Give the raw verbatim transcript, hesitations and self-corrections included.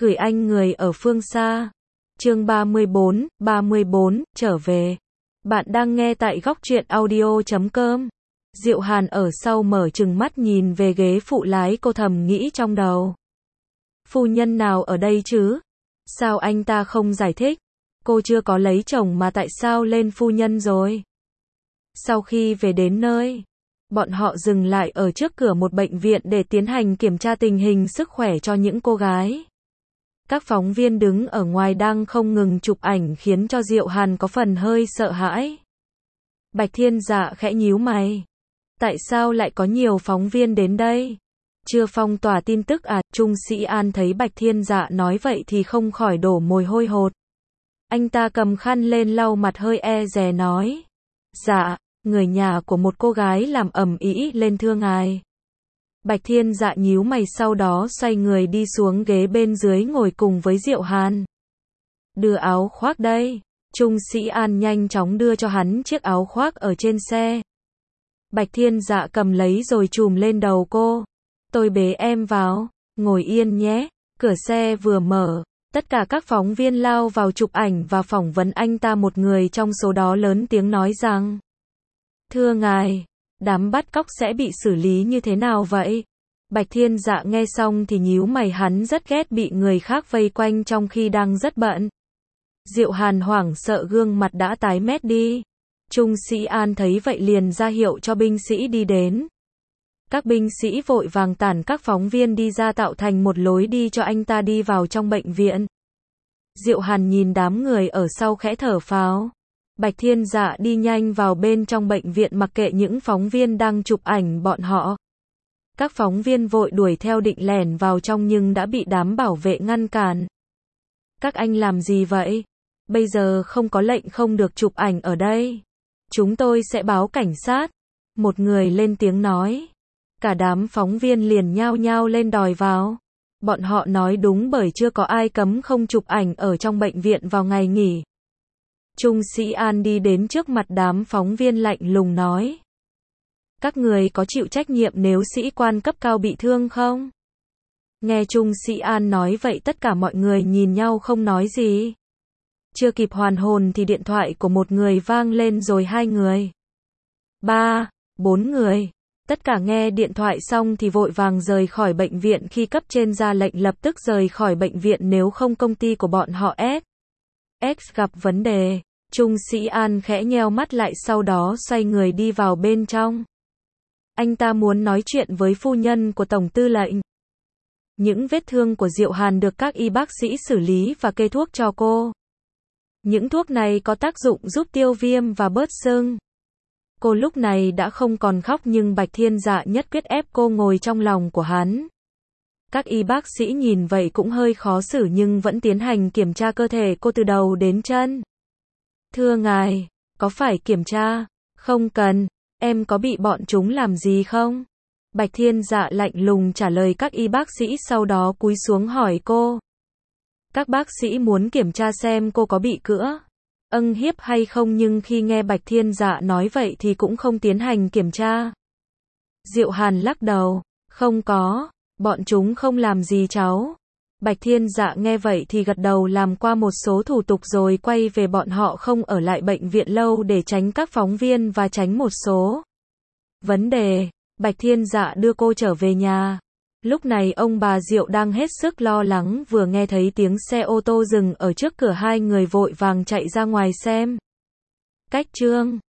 Gửi anh người ở phương xa. Chương ba mươi bốn, ba mươi bốn, trở về. Bạn đang nghe tại góc truyện audio chấm com. Diệu Hàn ở sau mở trừng mắt nhìn về ghế phụ lái, cô thầm nghĩ trong đầu. Phu nhân nào ở đây chứ? Sao anh ta không giải thích? Cô chưa có lấy chồng mà tại sao lên phu nhân rồi? Sau khi về đến nơi, bọn họ dừng lại ở trước cửa một bệnh viện để tiến hành kiểm tra tình hình sức khỏe cho những cô gái. Các phóng viên đứng ở ngoài đang không ngừng chụp ảnh khiến cho Diệu Hàn có phần hơi sợ hãi. Bạch Thiên Dạ khẽ nhíu mày. Tại sao lại có nhiều phóng viên đến đây? Chưa phong tỏa tin tức à? Trung Sĩ An thấy Bạch Thiên Dạ nói vậy thì không khỏi đổ mồ hôi hột. Anh ta cầm khăn lên lau mặt, hơi e dè nói. Dạ, người nhà của một cô gái làm ầm ĩ lên thưa ngài. Bạch Thiên Dạ nhíu mày, sau đó xoay người đi xuống ghế bên dưới ngồi cùng với Diệu Hàn. Đưa áo khoác đây. Trung Sĩ An nhanh chóng đưa cho hắn chiếc áo khoác ở trên xe. Bạch Thiên Dạ cầm lấy rồi trùm lên đầu cô. Tôi bế em vào, ngồi yên nhé. Cửa xe vừa mở, tất cả các phóng viên lao vào chụp ảnh và phỏng vấn anh ta. Một người trong số đó lớn tiếng nói rằng: Thưa ngài, đám bắt cóc sẽ bị xử lý như thế nào vậy? Bạch Thiên Dạ nghe xong thì nhíu mày, hắn rất ghét bị người khác vây quanh trong khi đang rất bận. Diệu Hàn hoảng sợ, gương mặt đã tái mét đi. Trung Sĩ An thấy vậy liền ra hiệu cho binh sĩ đi đến. Các binh sĩ vội vàng tản các phóng viên đi ra, tạo thành một lối đi cho anh ta đi vào trong bệnh viện. Diệu Hàn nhìn đám người ở sau khẽ thở phào. Bạch Thiên Dạ đi nhanh vào bên trong bệnh viện mặc kệ những phóng viên đang chụp ảnh bọn họ. Các phóng viên vội đuổi theo định lẻn vào trong nhưng đã bị đám bảo vệ ngăn cản. Các anh làm gì vậy? Bây giờ không có lệnh không được chụp ảnh ở đây. Chúng tôi sẽ báo cảnh sát. Một người lên tiếng nói. Cả đám phóng viên liền nhao nhao lên đòi vào. Bọn họ nói đúng, bởi chưa có ai cấm không chụp ảnh ở trong bệnh viện vào ngày nghỉ. Trung Sĩ An đi đến trước mặt đám phóng viên lạnh lùng nói. Các người có chịu trách nhiệm nếu sĩ quan cấp cao bị thương không? Nghe Trung Sĩ An nói vậy, tất cả mọi người nhìn nhau không nói gì. Chưa kịp hoàn hồn thì điện thoại của một người vang lên, rồi hai người, ba, bốn người. Tất cả nghe điện thoại xong thì vội vàng rời khỏi bệnh viện. Khi cấp trên ra lệnh lập tức rời khỏi bệnh viện, nếu không công ty của bọn họ S. X gặp vấn đề. Trung Sĩ An khẽ nheo mắt lại, sau đó xoay người đi vào bên trong. Anh ta muốn nói chuyện với phu nhân của Tổng Tư lệnh. Những vết thương của Diệu Hàn được các y bác sĩ xử lý và kê thuốc cho cô. Những thuốc này có tác dụng giúp tiêu viêm và bớt sưng. Cô lúc này đã không còn khóc, nhưng Bạch Thiên Dạ nhất quyết ép cô ngồi trong lòng của hắn. Các y bác sĩ nhìn vậy cũng hơi khó xử nhưng vẫn tiến hành kiểm tra cơ thể cô từ đầu đến chân. Thưa ngài, có phải kiểm tra? Không cần. Em có bị bọn chúng làm gì không? Bạch Thiên Dạ lạnh lùng trả lời các y bác sĩ, sau đó cúi xuống hỏi cô. Các bác sĩ muốn kiểm tra xem cô có bị cữa âng hiếp hay không, nhưng khi nghe Bạch Thiên Dạ nói vậy thì cũng không tiến hành kiểm tra. Diệu Hàn lắc đầu. Không có, bọn chúng không làm gì cháu. Bạch Thiên Dạ nghe vậy thì gật đầu, làm qua một số thủ tục rồi quay về. Bọn họ không ở lại bệnh viện lâu để tránh các phóng viên và tránh một số vấn đề. Bạch Thiên Dạ đưa cô trở về nhà. Lúc này ông bà Diệu đang hết sức lo lắng, vừa nghe thấy tiếng xe ô tô dừng ở trước cửa, hai người vội vàng chạy ra ngoài xem. Cách chương